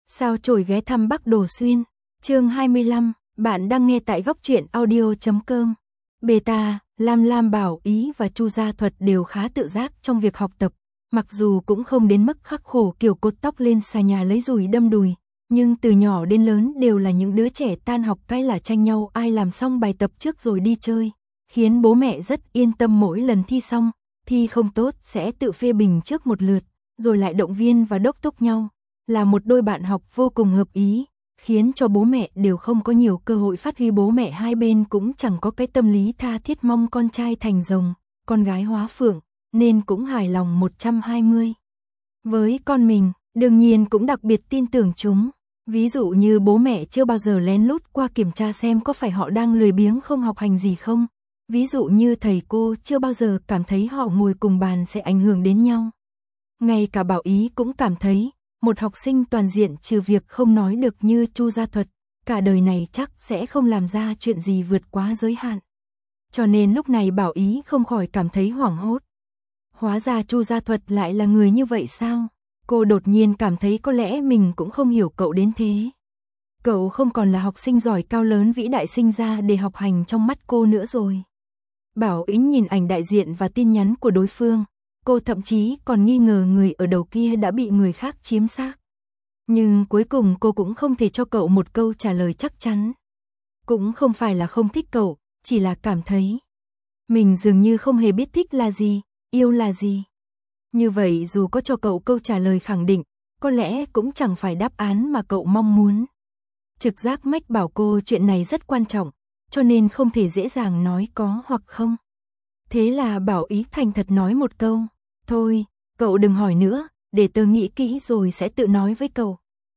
Sao chổi ghé thăm Bắc Đồ Xuyên. Chương 25, bạn đang nghe tại góc truyện audio.com. Beta, Lam Lam, Bảo Ý và Chu Gia Thuật đều khá tự giác trong việc học tập, mặc dù cũng không đến mức khắc khổ kiểu cột tóc lên xà nhà lấy dùi đâm đùi, nhưng từ nhỏ đến lớn đều là những đứa trẻ tan học cái là tranh nhau ai làm xong bài tập trước rồi đi chơi, khiến bố mẹ rất yên tâm. Mỗi lần thi xong, thi không tốt sẽ tự phê bình trước một lượt, rồi lại động viên và đốc thúc nhau, là một đôi bạn học vô cùng hợp ý, khiến cho bố mẹ đều không có nhiều cơ hội phát huy. Bố mẹ hai bên cũng chẳng có cái tâm lý tha thiết mong con trai thành rồng, con gái hóa phượng, nên cũng hài lòng 120. Với con mình, đương nhiên cũng đặc biệt tin tưởng chúng. Ví dụ như bố mẹ chưa bao giờ lén lút qua kiểm tra xem có phải họ đang lười biếng không học hành gì không. Ví dụ như thầy cô chưa bao giờ cảm thấy họ ngồi cùng bàn sẽ ảnh hưởng đến nhau. Ngay cả Bảo Ý cũng cảm thấy, một học sinh toàn diện trừ việc không nói được như Chu Gia Thuật, cả đời này chắc sẽ không làm ra chuyện gì vượt quá giới hạn. Cho nên lúc này Bảo Ý không khỏi cảm thấy hoảng hốt. Hóa ra Chu Gia Thuật lại là người như vậy sao? Cô đột nhiên cảm thấy có lẽ mình cũng không hiểu cậu đến thế. Cậu không còn là học sinh giỏi cao lớn vĩ đại sinh ra để học hành trong mắt cô nữa rồi. Bảo Ý nhìn ảnh đại diện và tin nhắn của đối phương, cô thậm chí còn nghi ngờ người ở đầu kia đã bị người khác chiếm xác. Nhưng cuối cùng cô cũng không thể cho cậu một câu trả lời chắc chắn. Cũng không phải là không thích cậu, chỉ là cảm thấy mình dường như không hề biết thích là gì, yêu là gì. Như vậy dù có cho cậu câu trả lời khẳng định, có lẽ cũng chẳng phải đáp án mà cậu mong muốn. Trực giác mách bảo cô chuyện này rất quan trọng, cho nên không thể dễ dàng nói có hoặc không. Thế là Bảo Ý thành thật nói một câu, thôi, cậu đừng hỏi nữa, để tớ nghĩ kỹ rồi sẽ tự nói với cậu.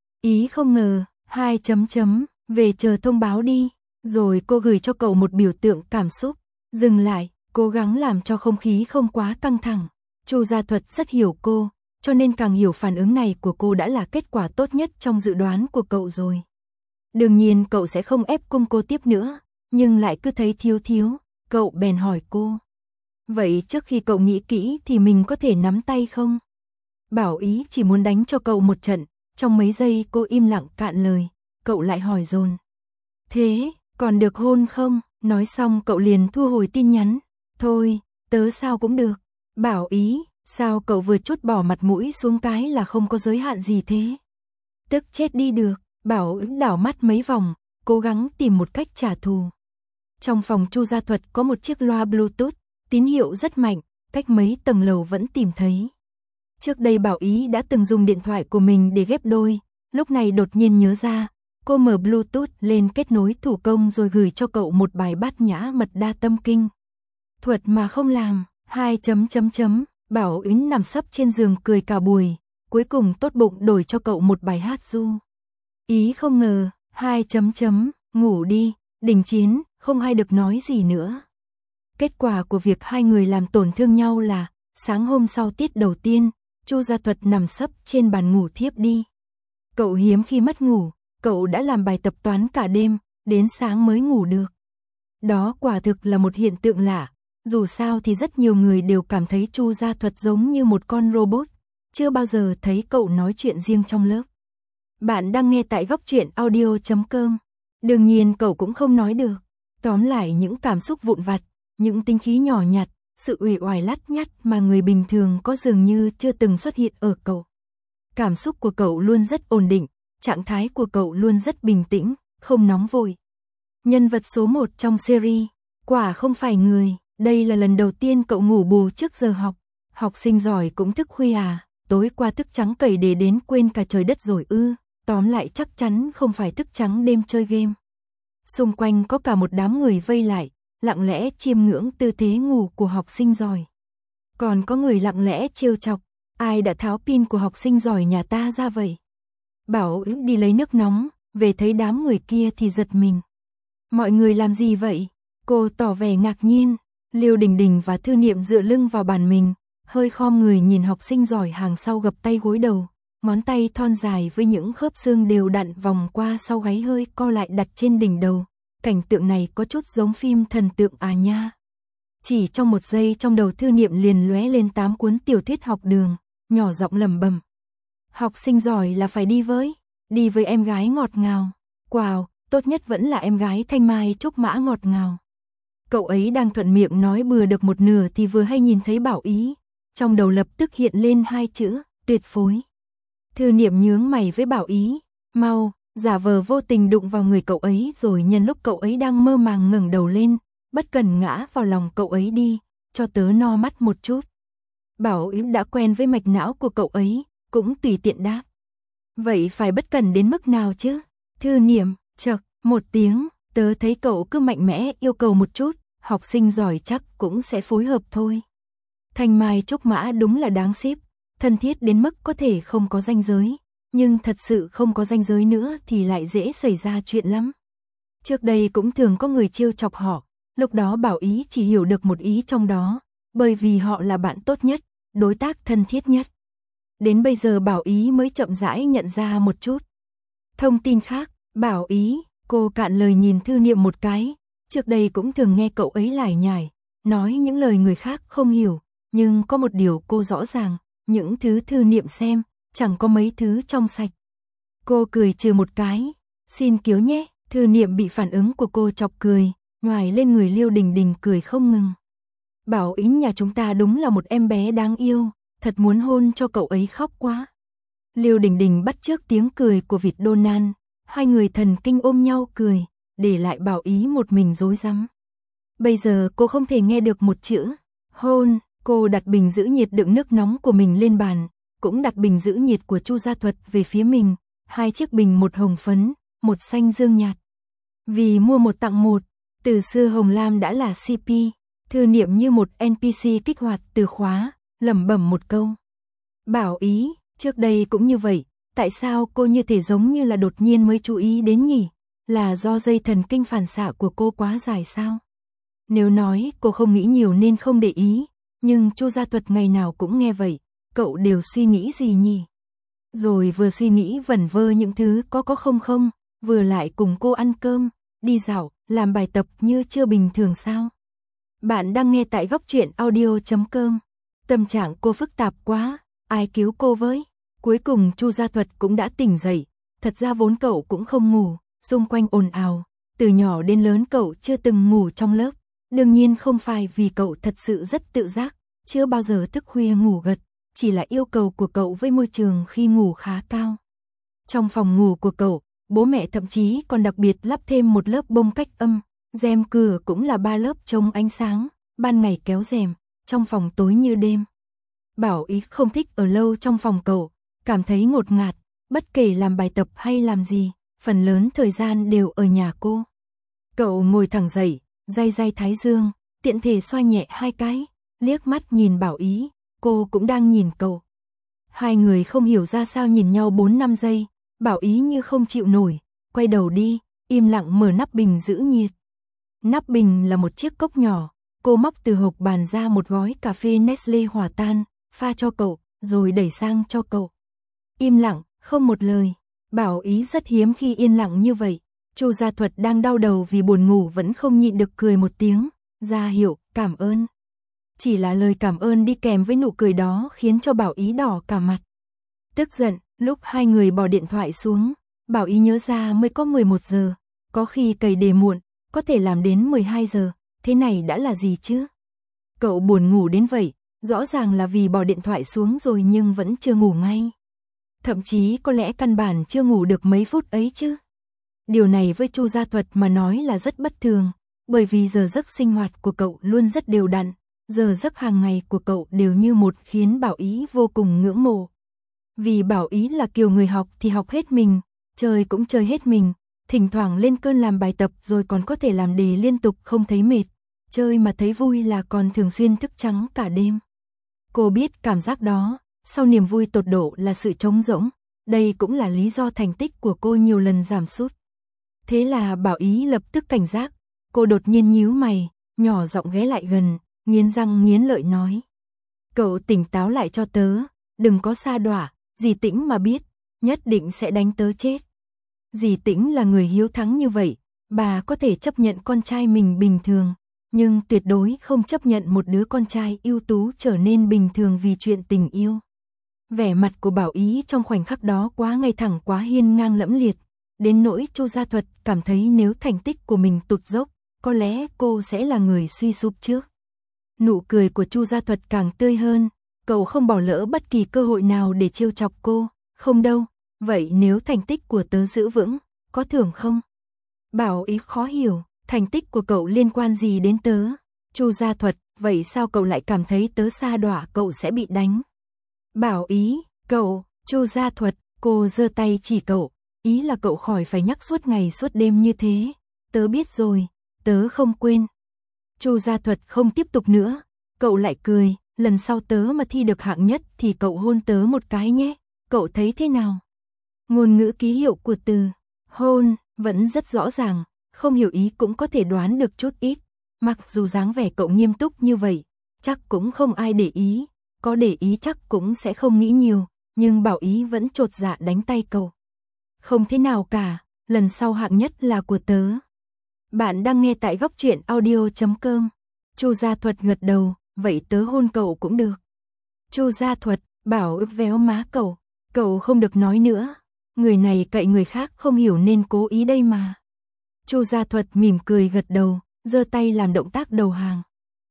Ý không ngờ, về chờ thông báo đi, rồi cô gửi cho cậu một biểu tượng cảm xúc, dừng lại, cố gắng làm cho không khí không quá căng thẳng. Chu Gia Thuật rất hiểu cô, cho nên càng hiểu phản ứng này của cô đã là kết quả tốt nhất trong dự đoán của cậu rồi. Đương nhiên cậu sẽ không ép cung cô tiếp nữa, nhưng lại cứ thấy thiếu, cậu bèn hỏi cô. Vậy trước khi cậu nghĩ kỹ thì mình có thể nắm tay không? Bảo Ý chỉ muốn đánh cho cậu một trận, trong mấy giây cô im lặng cạn lời, cậu lại hỏi dồn. Thế, còn được hôn không? Nói xong cậu liền thu hồi tin nhắn. Thôi, tớ sao cũng được. Bảo Ý, sao cậu vừa chút bỏ mặt mũi xuống cái là không có giới hạn gì thế? Tức chết đi được. Bảo Ý đảo mắt mấy vòng, cố gắng tìm một cách trả thù. Trong phòng Chu Gia Thuật có một chiếc loa Bluetooth, tín hiệu rất mạnh, cách mấy tầng lầu vẫn tìm thấy. Trước đây Bảo Ý đã từng dùng điện thoại của mình để ghép đôi, lúc này đột nhiên nhớ ra, cô mở Bluetooth lên kết nối thủ công rồi gửi cho cậu một bài bát nhã mật đa tâm kinh. Thuật mà không làm, Bảo Ý nằm sấp trên giường cười cả buổi, cuối cùng tốt bụng đổi cho cậu một bài hát ru. Ý không ngờ, ngủ đi, đình chiến, không ai được nói gì nữa. Kết quả của việc hai người làm tổn thương nhau là, sáng hôm sau tiết đầu tiên, Chu Gia Thuật nằm sấp trên bàn ngủ thiếp đi. Cậu hiếm khi mất ngủ, cậu đã làm bài tập toán cả đêm, đến sáng mới ngủ được. Đó quả thực là một hiện tượng lạ, dù sao thì rất nhiều người đều cảm thấy Chu Gia Thuật giống như một con robot, chưa bao giờ thấy cậu nói chuyện riêng trong lớp. Bạn đang nghe tại góc truyện audio.com. Đương nhiên cậu cũng không nói được. Tóm lại những cảm xúc vụn vặt, những tính khí nhỏ nhặt, sự uể oải lắt nhắt mà người bình thường có dường như chưa từng xuất hiện ở cậu. Cảm xúc của cậu luôn rất ổn định, trạng thái của cậu luôn rất bình tĩnh, không nóng vội. Nhân vật số 1 trong series, quả không phải người, đây là lần đầu tiên cậu ngủ bù trước giờ học. Học sinh giỏi cũng thức khuya à, tối qua thức trắng cầy để đến quên cả trời đất rồi ư, tóm lại chắc chắn không phải thức trắng đêm chơi game. Xung quanh có cả một đám người vây lại, lặng lẽ chiêm ngưỡng tư thế ngủ của học sinh giỏi. Còn có người lặng lẽ trêu chọc, ai đã tháo pin của học sinh giỏi nhà ta ra vậy? Bảo Ý đi lấy nước nóng, về thấy đám người kia thì giật mình. Mọi người làm gì vậy? Cô tỏ vẻ ngạc nhiên. Liêu Đình Đình và Thư Niệm dựa lưng vào bàn mình, hơi khom người nhìn học sinh giỏi hàng sau gập tay gối đầu, ngón tay thon dài với những khớp xương đều đặn vòng qua sau gáy hơi co lại đặt trên đỉnh đầu. Cảnh tượng này có chút giống phim thần tượng à nha. Chỉ trong một giây trong đầu Thư Niệm liền lóe lên 8 cuốn tiểu thuyết học đường, nhỏ giọng lẩm bẩm. Học sinh giỏi là phải đi với. Đi với em gái ngọt ngào. Wow, tốt nhất vẫn là em gái Thanh Mai Trúc Mã ngọt ngào. Cậu ấy đang thuận miệng nói bừa được một nửa thì vừa hay nhìn thấy Bảo Ý. Trong đầu lập tức hiện lên hai chữ, tuyệt phối. Thư Niệm nhướng mày với Bảo Ý, mau, giả vờ vô tình đụng vào người cậu ấy rồi nhân lúc cậu ấy đang mơ màng ngẩng đầu lên, bất cần ngã vào lòng cậu ấy đi, cho tớ no mắt một chút. Bảo Ý đã quen với mạch não của cậu ấy, cũng tùy tiện đáp. Vậy phải bất cần đến mức nào chứ? Thư Niệm, chậc, một tiếng, tớ thấy cậu cứ mạnh mẽ yêu cầu một chút, học sinh giỏi chắc cũng sẽ phối hợp thôi. Thanh Mai Trúc Mã đúng là đáng xíp, thân thiết đến mức có thể không có ranh giới, nhưng thật sự không có ranh giới nữa thì lại dễ xảy ra chuyện lắm. Trước đây cũng thường có người trêu chọc họ, lúc đó Bảo Ý chỉ hiểu được một ý trong đó, bởi vì họ là bạn tốt nhất, đối tác thân thiết nhất. Đến bây giờ Bảo Ý mới chậm rãi nhận ra một chút. Thông tin khác, Bảo Ý, cô cạn lời nhìn Thư Niệm một cái, trước đây cũng thường nghe cậu ấy lải nhải, nói những lời người khác không hiểu, nhưng có một điều cô rõ ràng, những thứ Thư Niệm xem, chẳng có mấy thứ trong sạch. Cô cười trừ một cái, xin kiếu nhé, Thư Niệm bị phản ứng của cô chọc cười, nhoài lên người Liêu Đình Đình cười không ngừng. Bảo Ý nhà chúng ta đúng là một em bé đáng yêu, thật muốn hôn cho cậu ấy khóc quá. Liêu Đình Đình bắt chước tiếng cười của vịt Donald, hai người thần kinh ôm nhau cười, để lại Bảo Ý một mình rối rắm. Bây giờ cô không thể nghe được một chữ hôn, cô đặt bình giữ nhiệt đựng nước nóng của mình lên bàn, cũng đặt bình giữ nhiệt của Chu Gia Thuật về phía mình, hai chiếc bình, một hồng phấn, một xanh dương nhạt. Vì mua một tặng một, từ xưa Hồng Lam đã là CP, Thư Niệm như một NPC kích hoạt từ khóa, lẩm bẩm một câu. Bảo Ý, trước đây cũng như vậy, tại sao cô như thể giống như là đột nhiên mới chú ý đến nhỉ? Là do dây thần kinh phản xạ của cô quá dài sao? Nếu nói cô không nghĩ nhiều nên không để ý, nhưng Chu Gia Thuật ngày nào cũng nghe vậy, cậu đều suy nghĩ gì nhỉ? Rồi vừa suy nghĩ vẩn vơ những thứ có không, vừa lại cùng cô ăn cơm, đi dạo, làm bài tập như chưa bình thường sao? Bạn đang nghe tại góc truyện audio.com. Tâm trạng cô phức tạp quá, ai cứu cô với? Cuối cùng Chu Gia Thuật cũng đã tỉnh dậy, thật ra vốn cậu cũng không ngủ, xung quanh ồn ào, từ nhỏ đến lớn cậu chưa từng ngủ trong lớp, đương nhiên không phải vì cậu thật sự rất tự giác, chưa bao giờ thức khuya ngủ gật, chỉ là yêu cầu của cậu với môi trường khi ngủ khá cao. Trong phòng ngủ của cậu, bố mẹ thậm chí còn đặc biệt lắp thêm một lớp bông cách âm, rèm cửa cũng là 3 lớp chống ánh sáng, ban ngày kéo rèm, trong phòng tối như đêm. Bảo Ý không thích ở lâu trong phòng cậu, cảm thấy ngột ngạt, bất kể làm bài tập hay làm gì, phần lớn thời gian đều ở nhà cô. Cậu ngồi thẳng dậy, day thái dương, tiện thể xoa nhẹ hai cái, liếc mắt nhìn Bảo Ý, cô cũng đang nhìn cậu. Hai người không hiểu ra sao nhìn nhau 4-5 giây, Bảo Ý như không chịu nổi, quay đầu đi, im lặng mở nắp bình giữ nhiệt. Nắp bình là một chiếc cốc nhỏ, cô móc từ hộp bàn ra một gói cà phê Nestle hòa tan, pha cho cậu, rồi đẩy sang cho cậu. Im lặng, không một lời. Bảo Ý rất hiếm khi yên lặng như vậy. Chu Gia Thuật đang đau đầu vì buồn ngủ vẫn không nhịn được cười một tiếng, ra hiệu, cảm ơn. Chỉ là lời cảm ơn đi kèm với nụ cười đó khiến cho Bảo Ý đỏ cả mặt. Tức giận, lúc hai người bỏ điện thoại xuống, Bảo Ý nhớ ra mới có 11 giờ, có khi cày đề muộn, có thể làm đến 12 giờ, thế này đã là gì chứ? Cậu buồn ngủ đến vậy, rõ ràng là vì bỏ điện thoại xuống rồi nhưng vẫn chưa ngủ ngay. Thậm chí có lẽ căn bản chưa ngủ được mấy phút ấy chứ. Điều này với Chu Gia Thuật mà nói là rất bất thường, bởi vì giờ giấc sinh hoạt của cậu luôn rất đều đặn, giờ giấc hàng ngày của cậu đều như một khiến Bảo Ý vô cùng ngưỡng mộ. Vì Bảo Ý là kiểu người học thì học hết mình, chơi cũng chơi hết mình, thỉnh thoảng lên cơn làm bài tập rồi còn có thể làm đề liên tục không thấy mệt, chơi mà thấy vui là còn thường xuyên thức trắng cả đêm. Cô biết cảm giác đó, sau niềm vui tột độ là sự trống rỗng, đây cũng là lý do thành tích của cô nhiều lần giảm sút. Thế là Bảo Ý lập tức cảnh giác, cô đột nhiên nhíu mày, nhỏ giọng ghé lại gần, nghiến răng nghiến lợi nói. Cậu tỉnh táo lại cho tớ, đừng có sa đọa, dì Tĩnh mà biết, nhất định sẽ đánh tớ chết. Dì Tĩnh là người hiếu thắng như vậy, bà có thể chấp nhận con trai mình bình thường, nhưng tuyệt đối không chấp nhận một đứa con trai ưu tú trở nên bình thường vì chuyện tình yêu. Vẻ mặt của Bảo Ý trong khoảnh khắc đó quá ngay thẳng, quá hiên ngang lẫm liệt, đến nỗi Chu Gia Thuật cảm thấy nếu thành tích của mình tụt dốc, có lẽ cô sẽ là người suy sụp trước. Nụ cười của Chu Gia Thuật càng tươi hơn, cậu không bỏ lỡ bất kỳ cơ hội nào để trêu chọc cô. Không đâu, vậy nếu thành tích của tớ giữ vững, có thưởng không? Bảo Ý khó hiểu, thành tích của cậu liên quan gì đến tớ? Chu Gia Thuật, vậy sao cậu lại cảm thấy tớ sa đọa cậu sẽ bị đánh? Bảo Ý, cậu, Chu Gia Thuật, cô giơ tay chỉ cậu, ý là cậu khỏi phải nhắc suốt ngày suốt đêm như thế. Tớ biết rồi, tớ không quên. Chu Gia Thuật không tiếp tục nữa, cậu lại cười, lần sau tớ mà thi được hạng nhất thì cậu hôn tớ một cái nhé, cậu thấy thế nào? Ngôn ngữ ký hiệu của từ hôn vẫn rất rõ ràng, không hiểu ý cũng có thể đoán được chút ít. Mặc dù dáng vẻ cậu nghiêm túc như vậy, chắc cũng không ai để ý, có để ý chắc cũng sẽ không nghĩ nhiều, nhưng Bảo Ý vẫn chột dạ đánh tay cậu. Không thế nào cả, lần sau hạng nhất là của tớ. Bạn đang nghe tại góc truyện audio.com. Chu Gia Thuật gật đầu, vậy tớ hôn cậu cũng được. Chu Gia Thuật, Bảo véo má cậu không được nói nữa. Người này cậy người khác không hiểu nên cố ý đây mà. Chu Gia Thuật mỉm cười gật đầu, giơ tay làm động tác đầu hàng.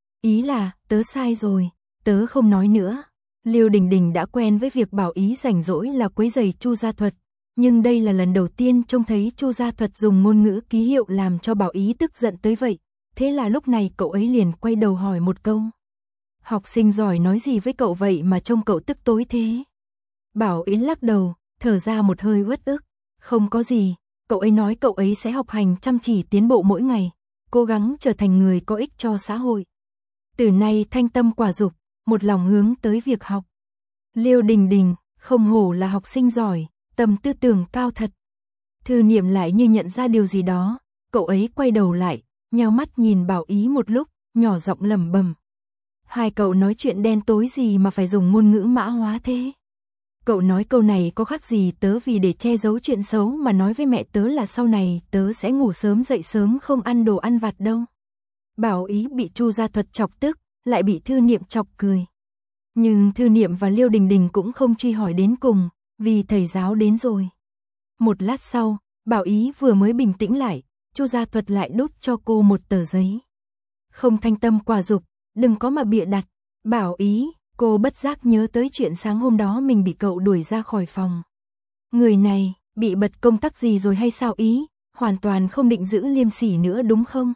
Ý là, tớ sai rồi, tớ không nói nữa. Liêu Đình Đình đã quen với việc Bảo Ý rảnh rỗi là quấy rầy Chu Gia Thuật, nhưng đây là lần đầu tiên trông thấy Chu Gia Thuật dùng ngôn ngữ ký hiệu làm cho Bảo Ý tức giận tới vậy. Thế là lúc này cậu ấy liền quay đầu hỏi một câu. Học sinh giỏi nói gì với cậu vậy mà trông cậu tức tối thế? Bảo Ý lắc đầu, thở ra một hơi uất ức. Không có gì, cậu ấy nói cậu ấy sẽ học hành chăm chỉ tiến bộ mỗi ngày, cố gắng trở thành người có ích cho xã hội. Từ nay thanh tâm quả dục, một lòng hướng tới việc học. Liêu Đình Đình, không hổ là học sinh giỏi, tầm tư tưởng cao thật. Thư Niệm lại như nhận ra điều gì đó, cậu ấy quay đầu lại, nheo mắt nhìn Bảo Ý một lúc, nhỏ giọng lẩm bẩm. Hai cậu nói chuyện đen tối gì mà phải dùng ngôn ngữ mã hóa thế? Cậu nói câu này có khác gì tớ vì để che giấu chuyện xấu mà nói với mẹ tớ là sau này tớ sẽ ngủ sớm dậy sớm không ăn đồ ăn vặt đâu. Bảo Ý bị Chu Gia Thuật chọc tức, lại bị Thư Niệm chọc cười. Nhưng Thư Niệm và Liêu Đình Đình cũng không truy hỏi đến cùng, vì thầy giáo đến rồi. Một lát sau, Bảo Ý vừa mới bình tĩnh lại, Chu Gia Thuật lại đút cho cô một tờ giấy. Không thanh tâm quả dục, đừng có mà bịa đặt. Bảo Ý, cô bất giác nhớ tới chuyện sáng hôm đó mình bị cậu đuổi ra khỏi phòng. Người này, bị bật công tắc gì rồi hay sao Ý, hoàn toàn không định giữ liêm sỉ nữa đúng không?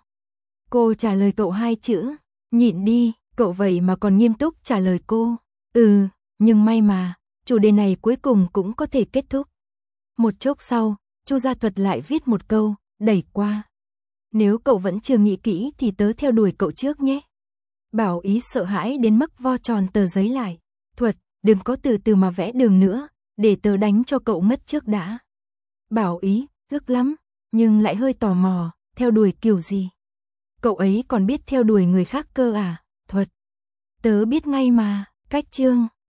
Cô trả lời cậu hai chữ, nhịn đi, cậu vậy mà còn nghiêm túc trả lời cô. Nhưng may mà, chủ đề này cuối cùng cũng có thể kết thúc. Một chốc sau, Chu Gia Thuật lại viết một câu, đẩy qua. Nếu cậu vẫn chưa nghĩ kỹ thì tớ theo đuổi cậu trước nhé. Bảo Ý sợ hãi đến mức vo tròn tờ giấy lại. Thuật, đừng có từ từ mà vẽ đường nữa, để tớ đánh cho cậu mất trước đã. Bảo Ý, ước lắm, nhưng lại hơi tò mò, theo đuổi kiểu gì? Cậu ấy còn biết theo đuổi người khác cơ à? Thuật, tớ biết ngay mà, cách chương.